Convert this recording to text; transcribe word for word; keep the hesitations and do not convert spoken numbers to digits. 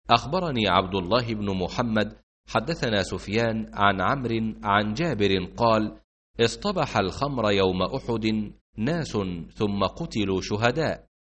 أخبرني عبد الله بن محمد حدثنا سفيان عن عمرو عن جابر قال: اصطبح الخمر يوم أحد ناس ثم قتلوا شهداء،